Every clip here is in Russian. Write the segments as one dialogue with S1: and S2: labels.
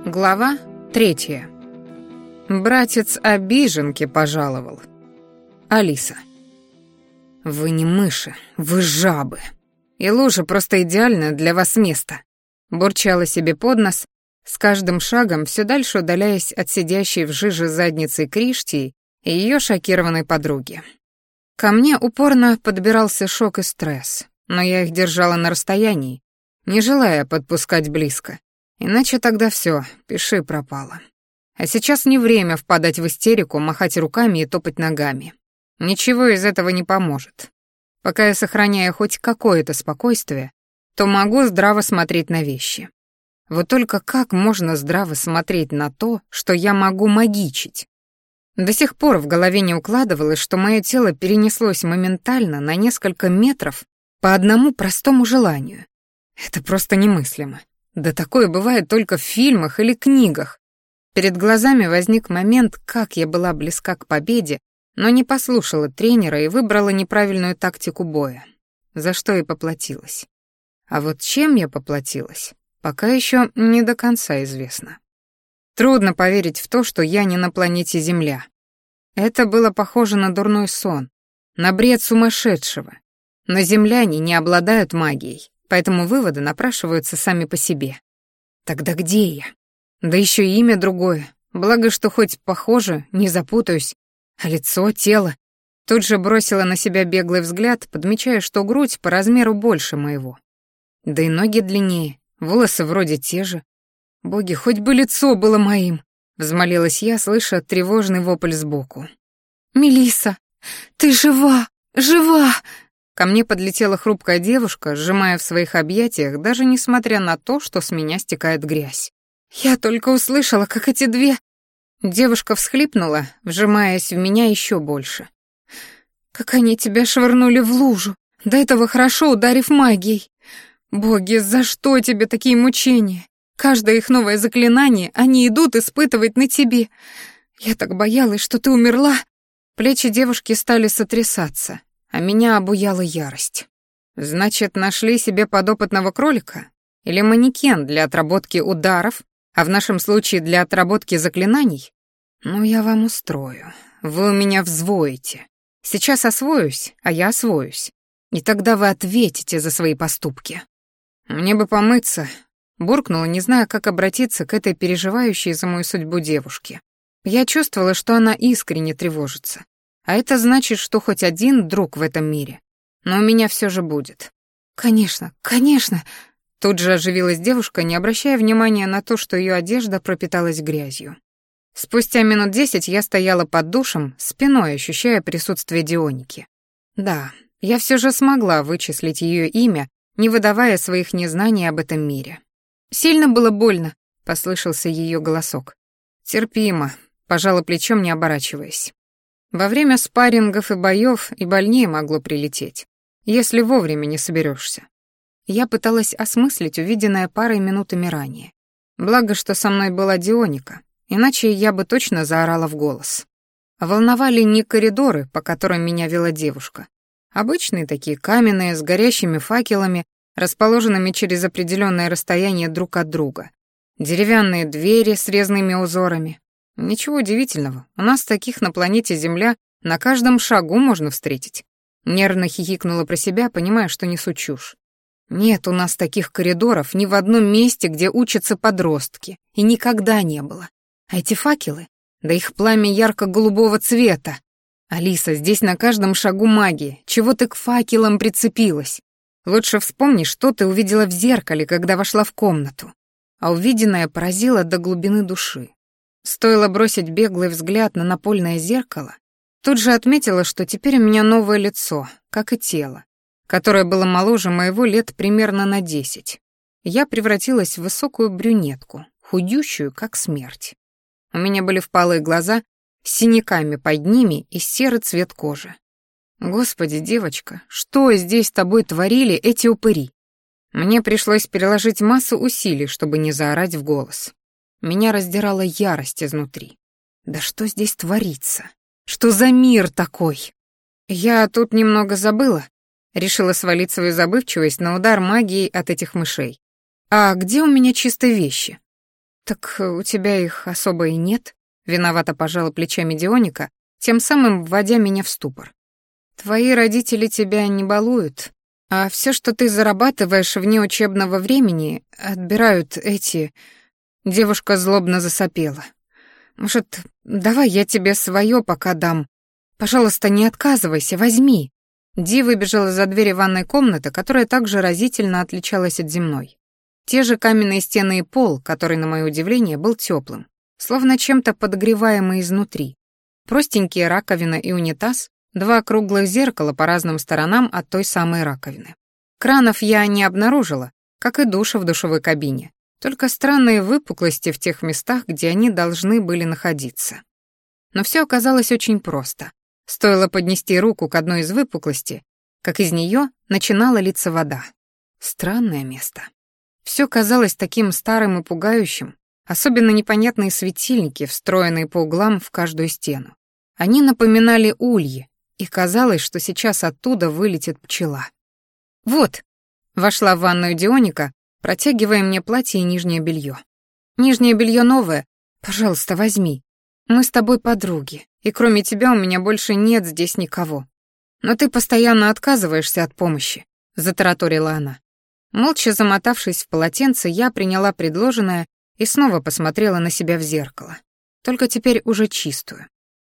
S1: Глава 3. Братец обиженки пожаловал. Алиса. Вы не мыши, вы жабы. И лужа просто идеальное для вас место. Бурчала себе под нос, с каждым шагом все дальше удаляясь от сидящей в жиже задницы Криштии и ее шокированной подруги. Ко мне упорно подбирался шок и стресс, но я их держала на расстоянии, не желая подпускать близко. Иначе тогда все, пиши пропало. А сейчас не время впадать в истерику, махать руками и топать ногами. Ничего из этого не поможет. Пока я сохраняю хоть какое-то спокойствие, то могу здраво смотреть на вещи. Вот только как можно здраво смотреть на то, что я могу магичить? До сих пор в голове не укладывалось, что мое тело перенеслось моментально на несколько метров по одному простому желанию. Это просто немыслимо. Да такое бывает только в фильмах или книгах. Перед глазами возник момент, как я была близка к победе, но не послушала тренера и выбрала неправильную тактику боя, за что и поплатилась. А вот чем я поплатилась, пока еще не до конца известно. Трудно поверить в то, что я не на планете Земля. Это было похоже на дурной сон, на бред сумасшедшего. Но земляне не обладают магией, поэтому выводы напрашиваются сами по себе. Тогда где я? Да еще и имя другое. Благо, что хоть похоже, не запутаюсь. А лицо, тело. Тут же бросила на себя беглый взгляд, подмечая, что грудь по размеру больше моего. Да и ноги длиннее, волосы вроде те же. Боги, хоть бы лицо было моим, взмолилась я, слыша тревожный вопль сбоку. «Мелисса, ты жива, жива!» Ко мне подлетела хрупкая девушка, сжимая в своих объятиях, даже несмотря на то, что с меня стекает грязь. Я только услышала, как эти две... Девушка всхлипнула, вжимаясь в меня еще больше. «Как они тебя швырнули в лужу, до этого хорошо ударив магией. Боги, за что тебе такие мучения? Каждое их новое заклинание они идут испытывать на тебе. Я так боялась, что ты умерла». Плечи девушки стали сотрясаться, а меня обуяла ярость. Значит, нашли себе подопытного кролика? Или манекен для отработки ударов, а в нашем случае для отработки заклинаний? Ну, я вам устрою. Вы у меня взвоите. Сейчас освоюсь, а я освоюсь. И тогда вы ответите за свои поступки. Мне бы помыться, буркнула, не зная, как обратиться к этой переживающей за мою судьбу девушке. Я чувствовала, что она искренне тревожится. А это значит, что хоть один друг в этом мире. Но у меня все же будет. Конечно, конечно. Тут же оживилась девушка, не обращая внимания на то, что ее одежда пропиталась грязью. Спустя минут 10 я стояла под душем, спиной ощущая присутствие Дионики. Да, я все же смогла вычислить ее имя, не выдавая своих незнаний об этом мире. «Сильно было больно», — послышался ее голосок. «Терпимо», — пожала плечом, не оборачиваясь. Во время спаррингов и боев и больнее могло прилететь, если вовремя не соберешься. Я пыталась осмыслить увиденное парой минутами ранее. Благо, что со мной была Дионика, иначе я бы точно заорала в голос. Волновали не коридоры, по которым меня вела девушка. Обычные такие каменные, с горящими факелами, расположенными через определенное расстояние друг от друга. Деревянные двери с резными узорами. Ничего удивительного, у нас таких на планете Земля на каждом шагу можно встретить. Нервно хихикнула про себя, понимая, что несу чушь. Нет у нас таких коридоров ни в одном месте, где учатся подростки, и никогда не было. А эти факелы, да их пламя ярко-голубого цвета. Алиса, здесь на каждом шагу магия, чего ты к факелам прицепилась? Лучше вспомни, что ты увидела в зеркале, когда вошла в комнату. А увиденное поразило до глубины души. Стоило бросить беглый взгляд на напольное зеркало, тут же отметила, что теперь у меня новое лицо, как и тело, которое было моложе моего лет примерно на 10. Я превратилась в высокую брюнетку, худющую, как смерть. У меня были впалые глаза с синяками под ними и серый цвет кожи. Господи, девочка, что здесь с тобой творили эти упыри? Мне пришлось переложить массу усилий, чтобы не заорать в голос. Меня раздирала ярость изнутри. Да что здесь творится? Что за мир такой? Я тут немного забыла. Решила свалить свою забывчивость на удар магией от этих мышей. А где у меня чистые вещи? «Так у тебя их особо и нет?» — виновато пожала плечами Дионика, тем самым вводя меня в ступор. «Твои родители тебя не балуют, а все, что ты зарабатываешь вне учебного времени, отбирают эти...» Девушка злобно засопела. «Может, давай я тебе свое пока дам? Пожалуйста, не отказывайся, возьми». Ди выбежала за двери ванной комнаты, которая также разительно отличалась от земной. Те же каменные стены и пол, который, на мое удивление, был теплым, словно чем-то подогреваемый изнутри. Простенькие раковина и унитаз, 2 круглых зеркала по разным сторонам от той самой раковины. Кранов я не обнаружила, как и душа в душевой кабине, только странные выпуклости в тех местах, где они должны были находиться. Но все оказалось очень просто. Стоило поднести руку к одной из выпуклостей, как из нее начинала литься вода. Странное место. Все казалось таким старым и пугающим, особенно непонятные светильники, встроенные по углам в каждую стену. Они напоминали ульи, и казалось, что сейчас оттуда вылетит пчела. «Вот!» — вошла в ванную Дионика, протягивая мне платье и нижнее белье. «Нижнее белье новое. Пожалуйста, возьми. Мы с тобой подруги, и кроме тебя у меня больше нет здесь никого. Но ты постоянно отказываешься от помощи», — затараторила она. Молча замотавшись в полотенце, я приняла предложенное и снова посмотрела на себя в зеркало. Только теперь уже чистую.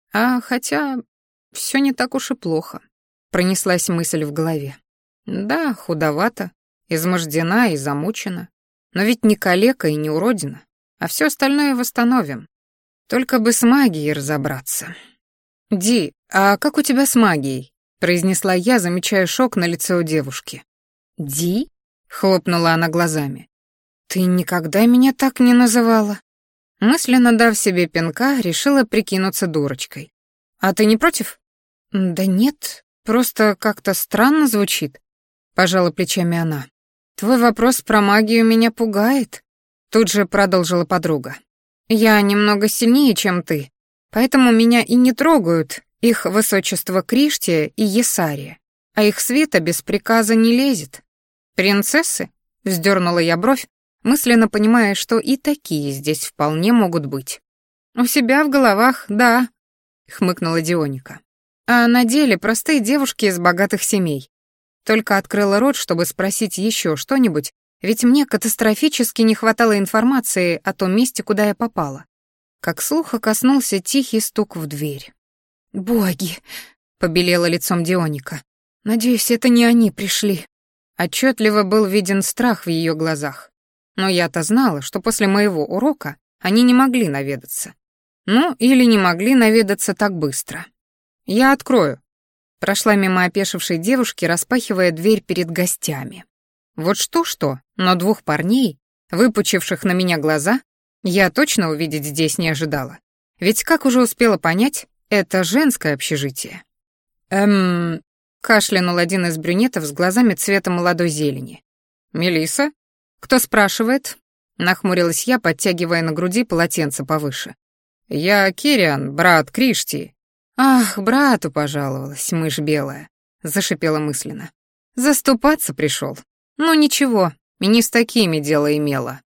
S1: Хотя все не так уж и плохо. Пронеслась мысль в голове. Да, худовато, измождена и замучена. Но ведь не калека и не уродина, а все остальное восстановим. Только бы с магией разобраться. «Ди, а как у тебя с магией?» — произнесла я, замечая шок на лице у девушки. «Ди?» — хлопнула она глазами. «Ты никогда меня так не называла?» Мысленно дав себе пинка, решила прикинуться дурочкой. «А ты не против?» «Да нет, просто как-то странно звучит», — пожала плечами она. «Твой вопрос про магию меня пугает», — тут же продолжила подруга. «Я немного сильнее, чем ты, поэтому меня и не трогают их высочество Криштия и Есария, а их свита без приказа не лезет». «Принцессы?» — вздернула я бровь, мысленно понимая, что и такие здесь вполне могут быть. «У себя в головах, да», — хмыкнула Дионика. «А на деле простые девушки из богатых семей». Только открыла рот, чтобы спросить еще что-нибудь, ведь мне катастрофически не хватало информации о том месте, куда я попала. Как слуха коснулся тихий стук в дверь. «Боги!» — побелела лицом Дионика. «Надеюсь, это не они пришли». Отчетливо был виден страх в ее глазах. Но я-то знала, что после моего урока они не могли наведаться. Ну, или не могли наведаться так быстро. «Я открою», — прошла мимо опешившей девушки, распахивая дверь перед гостями. Вот что-что, но 2 парней, выпучивших на меня глаза, я точно увидеть здесь не ожидала. Ведь, как уже успела понять, это женское общежитие. Кашлянул один из брюнетов с глазами цвета молодой зелени. «Мелисса? Кто спрашивает?» Нахмурилась я, подтягивая на груди полотенце повыше. «Я Кириан, брат Криштии». «Ах, брату пожаловалась, мышь белая», — зашипела мысленно. «Заступаться пришел. Ну ничего, и не с такими дело имела».